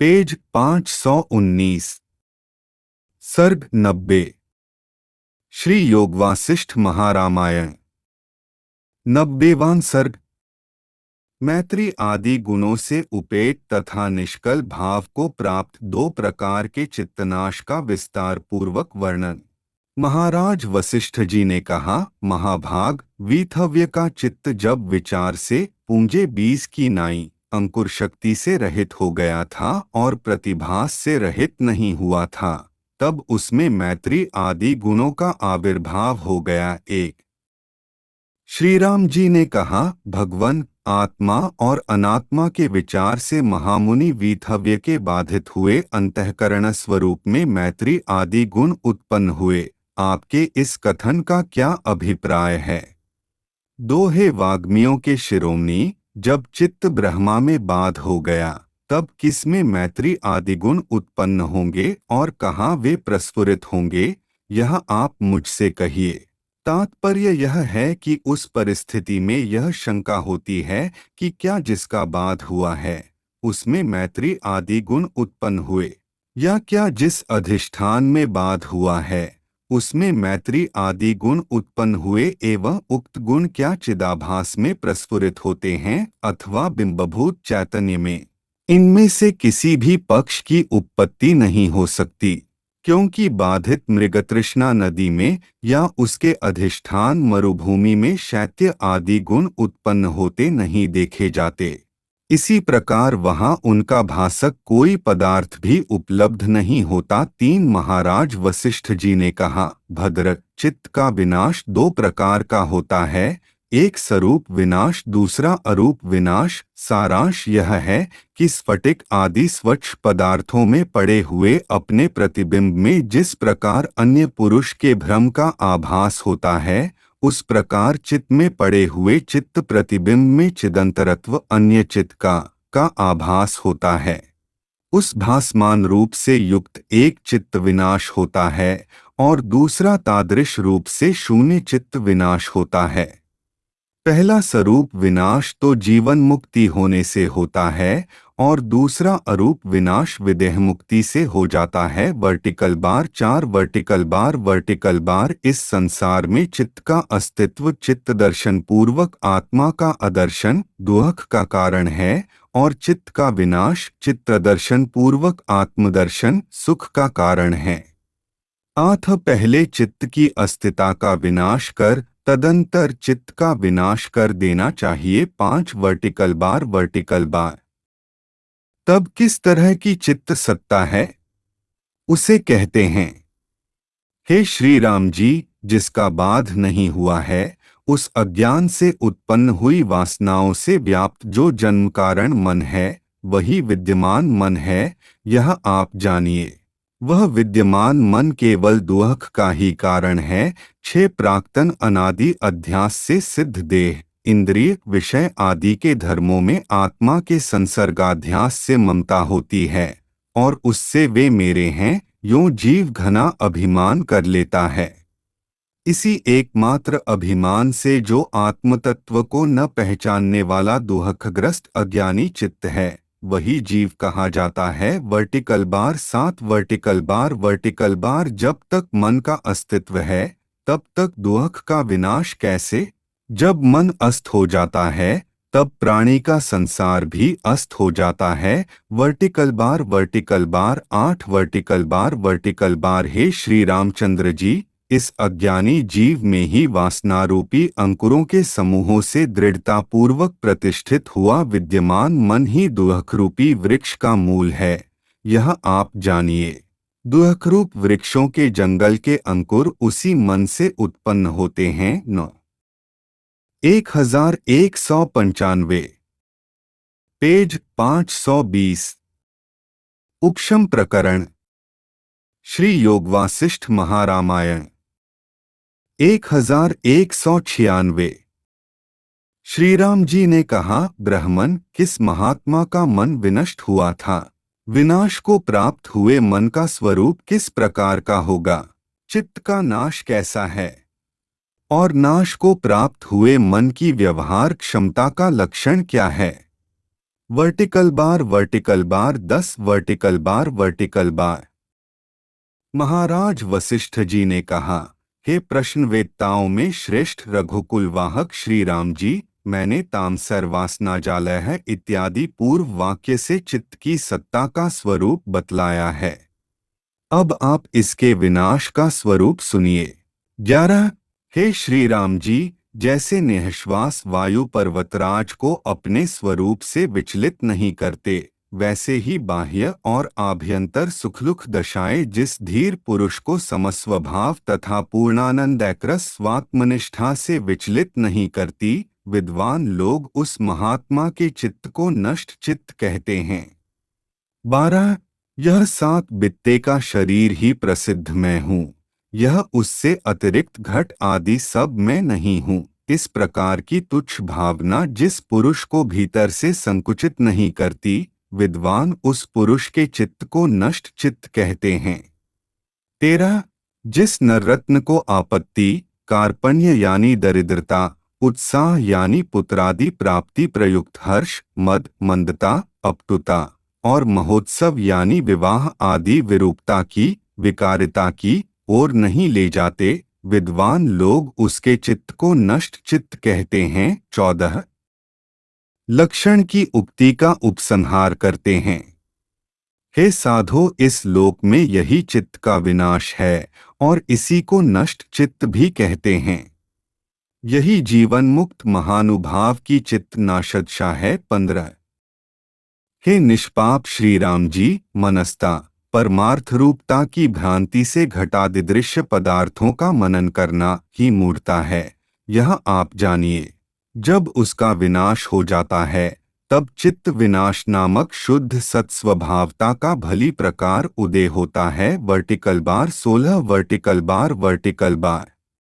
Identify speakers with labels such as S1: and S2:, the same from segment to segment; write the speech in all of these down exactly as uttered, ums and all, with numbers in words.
S1: Page पाँच सौ उन्नीस। सर्ग नब्बे। श्री योग वासिष्ठ महारामायण। नब्बेवां सर्ग। मैत्री आदि गुणों से उपेत तथा निष्कल भाव को प्राप्त दो प्रकार के चित्तनाश का विस्तार पूर्वक वर्णन। महाराज वशिष्ठ जी ने कहा, महाभाग, वीथव्य का चित्त जब विचार से पूंजे बीज की नाई अंकुर शक्ति से रहित हो गया था और प्रतिभास से रहित नहीं हुआ था, तब उसमें मैत्री आदि गुणों का आविर्भाव हो गया। एक। श्री राम जी ने कहा, भगवन, आत्मा और अनात्मा के विचार से महामुनि वीथव्य के बाधित हुए अंतःकरण स्वरूप में मैत्री आदि गुण उत्पन्न हुए। आपके इस कथन का क्या अभिप्राय है? दोहे वाग्मियों के शिरोमणि, जब चित्त ब्रह्मा में बाध हो गया, तब किसमें मैत्री आदि गुण उत्पन्न होंगे और कहाँ वे प्रस्फुरित होंगे, यह आप मुझसे कहिए। तात्पर्य यह है कि उस परिस्थिति में यह शंका होती है कि क्या जिसका बाध हुआ है उसमें मैत्री आदि गुण उत्पन्न हुए, या क्या जिस अधिष्ठान में बाध हुआ है उसमें मैत्री आदि गुण उत्पन्न हुए एवं उक्त गुण क्या चिदाभास में प्रस्फुरित होते हैं अथवा बिंबभूत चैतन्य में। इनमें से किसी भी पक्ष की उत्पत्ति नहीं हो सकती, क्योंकि बाधित मृगतृष्णा नदी में या उसके अधिष्ठान मरुभूमि में शैत्य आदि गुण उत्पन्न होते नहीं देखे जाते। इसी प्रकार वहां उनका भासक कोई पदार्थ भी उपलब्ध नहीं होता। तीन। महाराज वशिष्ठ जी ने कहा, भद्र, चित्त का विनाश दो प्रकार का होता है, एक स्वरूप विनाश, दूसरा अरूप विनाश। सारांश यह है कि स्फटिक आदि स्वच्छ पदार्थों में पड़े हुए अपने प्रतिबिंब में जिस प्रकार अन्य पुरुष के भ्रम का आभास होता है, उस प्रकार चित्त में पड़े हुए चित्त प्रतिबिंब में चिदंतरत्व अन्य चित्त का का आभास होता है। उस भासमान रूप से युक्त एक चित्त विनाश होता है और दूसरा तादृश रूप से शून्य चित्त विनाश होता है। पहला स्वरूप विनाश तो जीवन मुक्ति होने से होता है और दूसरा अरूप विनाश विदेह मुक्ति से हो जाता है। वर्टिकल बार चार। वर्टिकल बार वर्टिकल बार इस संसार में चित्त का अस्तित्व चित्त दर्शन पूर्वक आत्मा का अदर्शन दुख का कारण है और चित्त का विनाश चित्त दर्शन पूर्वक आत्मदर्शन सुख का कारण है। आठ। पहले चित्त की अस्तित्व का विनाश कर तदंतर चित्त का विनाश कर देना चाहिए। पांच। वर्टिकल बार वर्टिकल बार तब किस तरह की चित्त सत्ता है उसे कहते हैं। हे श्री राम जी, जिसका बाध नहीं हुआ है, उस अज्ञान से उत्पन्न हुई वासनाओं से व्याप्त जो जन्म कारण मन है वही विद्यमान मन है, यह आप जानिए। वह विद्यमान मन केवल दुख का ही कारण है। छह। प्राक्तन अनादि अध्यास से सिद्ध देह इंद्रिय विषय आदि के धर्मों में आत्मा के संसर्गाध्यास से ममता होती है और उससे वे मेरे हैं यूं जीव घना अभिमान कर लेता है। इसी एकमात्र अभिमान से जो आत्मतत्व को न पहचानने वाला दुहखग्रस्त अज्ञानी चित्त है वही जीव कहा जाता है। वर्टिकल बार सात। वर्टिकल बार वर्टिकल बार जब तक मन का अस्तित्व है तब तक दुख का विनाश कैसे? जब मन अस्त हो जाता है तब प्राणी का संसार भी अस्त हो जाता है। वर्टिकल बार वर्टिकल बार आठ। वर्टिकल बार वर्टिकल बार हे श्री रामचंद्र जी, इस अज्ञानी जीव में ही वासनारूपी अंकुरों के समूहों से दृढ़ता पूर्वक प्रतिष्ठित हुआ विद्यमान मन ही दुहखरूपी वृक्ष का मूल है, यह आप जानिए। दुहखरूप वृक्षों के जंगल के अंकुर उसी मन से उत्पन्न होते हैं। नौ। एक हजार एक सौ पंचानवे। पेज पाँच सौ बीस। उपशम प्रकरण। श्री योग वासिष्ठ महारामायण। एक हजार एक सौ छियानवे। श्री राम जी ने कहा, ब्राह्मण, किस महात्मा का मन विनष्ट हुआ था? विनाश को प्राप्त हुए मन का स्वरूप किस प्रकार का होगा? चित्त का नाश कैसा है? और नाश को प्राप्त हुए मन की व्यवहार क्षमता का लक्षण क्या है? वर्टिकल बार वर्टिकल बार दस vertical bar vertical bar. Maharaj Vashishtha ji ने कहा, हे प्रश्नवेत्ताओं में श्रेष्ठ रघुकुल वाहक श्री राम जी, मैंने तामसर वासना जालय है इत्यादि पूर्व वाक्य से चित्त की सत्ता का स्वरूप बतलाया है। अब आप इसके विनाश का स्वरूप सुनिए। ग्यारह। हे श्री राम जी, जैसे निःश्वास वायु पर्वतराज को अपने स्वरूप से विचलित नहीं करते, वैसे ही बाह्य और आभ्यंतर सुखलुख दशाएं जिस धीर पुरुष को समस्वभाव तथा पूर्णानंदैक्रस स्वात्मनिष्ठा से विचलित नहीं करती, विद्वान लोग उस महात्मा के चित्त को नष्ट चित्त कहते हैं। बारह। यह सात बित्ते का शरीर ही प्रसिद्ध मैं हूँ, यह उससे अतिरिक्त घट आदि सब मैं नहीं हूँ। इस प्रकार की तुच्छ भावना जिस पुरुष को भीतर से संकुचित नहीं करती, विद्वान उस पुरुष के चित्त को नष्ट चित्त कहते हैं। तेरह। जिस नररत्न को आपत्ति, कार्पण्य यानी दरिद्रता, उत्साह यानी पुत्रादि प्राप्ति प्रयुक्त हर्ष, मद, मंदता, अपटुता और महोत्सव यानी विवाह आदि विरूपता की, विकारिता की ओर नहीं ले जाते, विद्वान लोग उसके चित्त को नष्ट चित्त कहते हैं। चौदह। लक्षण की उक्ति का उपसंहार करते हैं। हे साधो, इस लोक में यही चित्त का विनाश है और इसी को नष्ट चित्त भी कहते हैं। यही जीवन मुक्त महानुभाव की चित्त नाशदशा है। पंद्रह। हे निष्पाप श्री राम जी, मनस्ता परमार्थ रूपता की भ्रांति से घटादिदृश्य पदार्थों का मनन करना ही मूढ़ता है, यह आप जानिए। जब उसका विनाश हो जाता है, तब चित्त विनाश नामक शुद्ध सत्स्वभावता का भली प्रकार उदय होता है। वर्टिकल बार सोलह वर्टिकल बार वर्टिकल बार।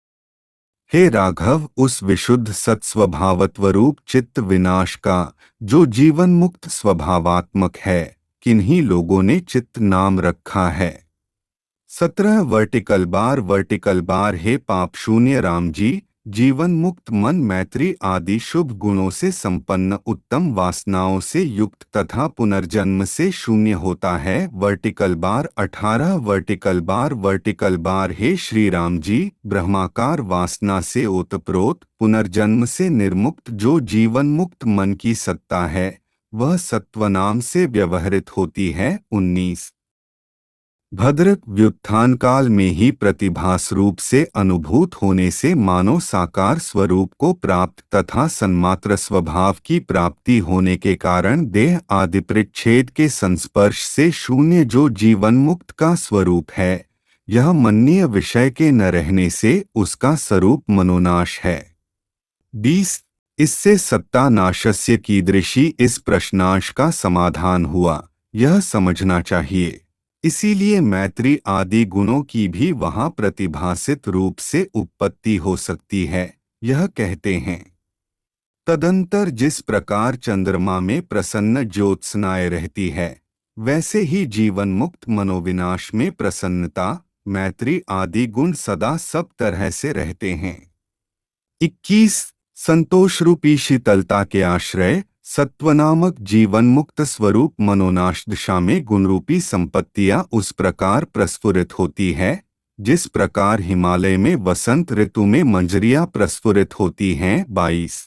S1: हे राघव, उस विशुद्ध सत्स्वभावत्वरूप चित्त विनाश का, जो जीवन मुक्त स्वभावात्मक है, किन्हीं लोगों ने चित्त नाम रखा है। सत्रह वर्टिकल बार वर्टिकल बार। हे पाप शून्य राम जी, जीवन मुक्त मन मैत्री आदि शुभ गुणों से संपन्न उत्तम वासनाओं से युक्त तथा पुनर्जन्म से शून्य होता है। वर्टिकल बार अठारह वर्टिकल बार वर्टिकल बार। हे श्री राम जी, ब्रह्माकार वासना से ओतप्रोत पुनर्जन्म से निर्मुक्त जो जीवन मुक्त मन की सत्ता है, वह सत्वनाम से व्यवहृत होती है। उन्नीस। भद्र व्युत्थान काल में ही प्रतिभास रूप से अनुभूत होने से मानव साकार स्वरूप को प्राप्त तथा सन्मात्र स्वभाव की प्राप्ति होने के कारण देह आदि परिच्छेद के संस्पर्श से शून्य जो जीवन मुक्त का स्वरूप है, यह मन्नीय विषय के न रहने से उसका स्वरूप मनोनाश है। बीस। इससे सत्ता नाशस्य कीदृशी इस प्रश्नांश का समाधान हुआ, यह समझना चाहिए। इसीलिए मैत्री आदि गुणों की भी वहाँ प्रतिभासित रूप से उत्पत्ति हो सकती है, यह कहते हैं। तदंतर जिस प्रकार चंद्रमा में प्रसन्न ज्योत्सनाएं रहती है, वैसे ही जीवन मुक्त मनोविनाश में प्रसन्नता, मैत्री आदि गुण सदा सब तरह से रहते हैं। इक्कीस। संतोष रूपी शीतलता के आश्रय सत्वनामक जीवन मुक्त स्वरूप मनोनाश दिशा में गुणरूपी संपत्तियां उस प्रकार प्रस्फुरित होती है, जिस प्रकार हिमालय में वसंत ऋतु में मंजरियां प्रस्फुरित होती हैं। बाईस।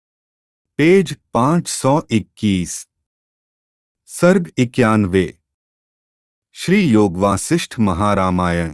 S1: पेज पाँच सौ इक्कीस। सर्ग इक्यानवे। श्री योगवासिष्ठ महारामायण।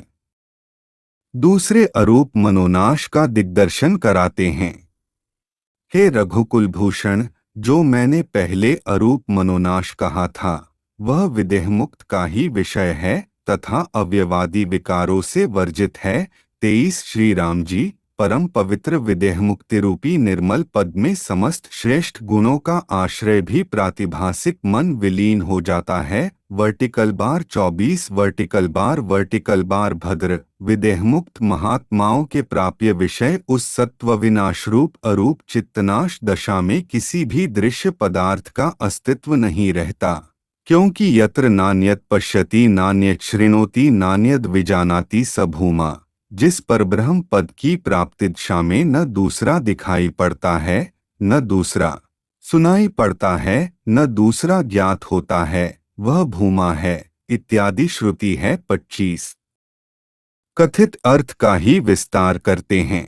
S1: दूसरे अरूप मनोनाश का दिग्दर्शन कराते हैं। हे रघुकुल भूषण, जो मैंने पहले अरूप मनोनाश कहा था, वह विदेहमुक्त का ही विषय है तथा अव्यवादी विकारों से वर्जित है। तेईस। श्री राम जी, परम पवित्र विदेहमुक्ति रूपी निर्मल पद में समस्त श्रेष्ठ गुणों का आश्रय भी प्रातिभासिक मन विलीन हो जाता है। वर्टिकल बार चौबीस वर्टिकल बार वर्टिकल बार। भद्र विदेहमुक्त महात्माओं के प्राप्य विषय उस सत्व विनाश रूप अरूप चित्तनाश दशा में किसी भी दृश्य पदार्थ का अस्तित्व नहीं रहता, क्योंकि यत्र नान्यत पश्यति नान्यत शृणोति नान्यद विजानाति स भूमा। जिस पर ब्रह्म पद की प्राप्ति दिशा में न दूसरा दिखाई पड़ता है, न दूसरा सुनाई पड़ता है, न दूसरा ज्ञात होता है, वह भूमा है, इत्यादि श्रुति है पच्चीस। कथित अर्थ का ही विस्तार करते हैं।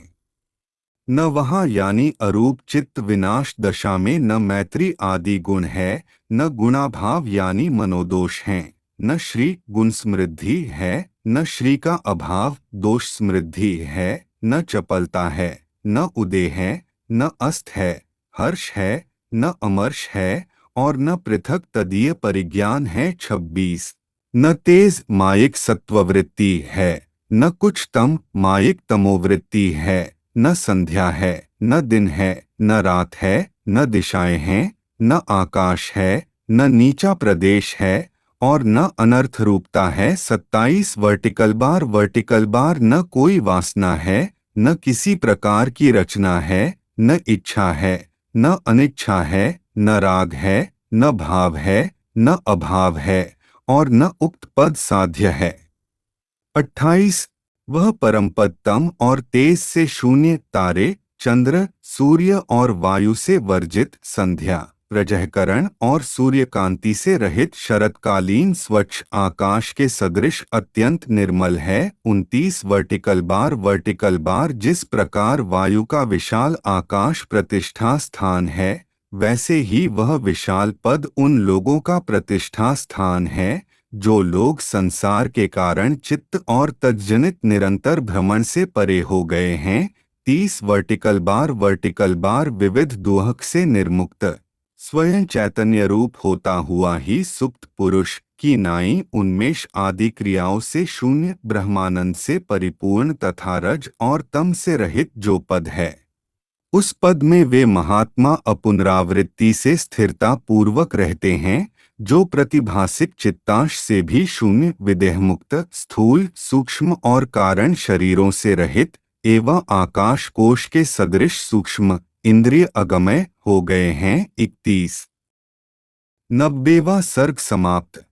S1: न वहाँ यानी अरूप चित्त विनाश दशा में न मैत्री आदि गुण है, न गुणाभाव यानी मनोदोष हैं, न श्री गुण समृद्धि है, न श्री का अभाव दोष समृद्धि है, न चपलता है, न उदय है, न अस्त है, हर्ष है, न अमर्ष है, और न पृथक तदीय परिज्ञान है छब्बीस। न तेज मायिक सत्ववृत्ति है, न कुछ तम मायिक तमोवृत्ति है, न संध्या है, न दिन है, न रात है, न दिशाएं हैं, न आकाश है, न नीचा प्रदेश है, और न अनर्थ रूपता है सत्ताईस। वर्टिकल बार वर्टिकल बार न कोई वासना है, न किसी प्रकार की रचना है, न इच्छा है, न अनिच्छा है, न राग है, न भाव है, न अभाव है, और न उक्त पद साध्य है। अट्ठाईस वह परमपद तम और तेज से शून्य, तारे चंद्र सूर्य और वायु से वर्जित, संध्या प्रजहकरण और सूर्यकांति से रहित शरतकालीन स्वच्छ आकाश के सदृश अत्यंत निर्मल है। उनतीस वर्टिकल बार वर्टिकल बार जिस प्रकार वायु का विशाल आकाश प्रतिष्ठा स्थान है, वैसे ही वह विशाल पद उन लोगों का प्रतिष्ठा स्थान है जो लोग संसार के कारण चित्त और तज्जनित निरंतर भ्रमण से परे हो गए हैं। तीस वर्टिकल बार वर्टिकल बार विविध दुहक से निर्मुक्त स्वयं चैतन्य रूप होता हुआ ही सुप्त पुरुष की नाई उन्मेष आदि क्रियाओं से शून्य ब्रह्मानंद से परिपूर्ण तथा रज और तम से रहित जो पद है, उस पद में वे महात्मा अपुनरावृत्ति से स्थिरता पूर्वक रहते हैं, जो प्रतिभासिक चित्तांश से भी शून्य विदेह मुक्त स्थूल सूक्ष्म और कारण शरीरों से रहित एवं आकाश कोश के सदृश सूक्ष्म इंद्रिय अगमय हो गए हैं। इकतीस नब्बेवा सर्ग समाप्त।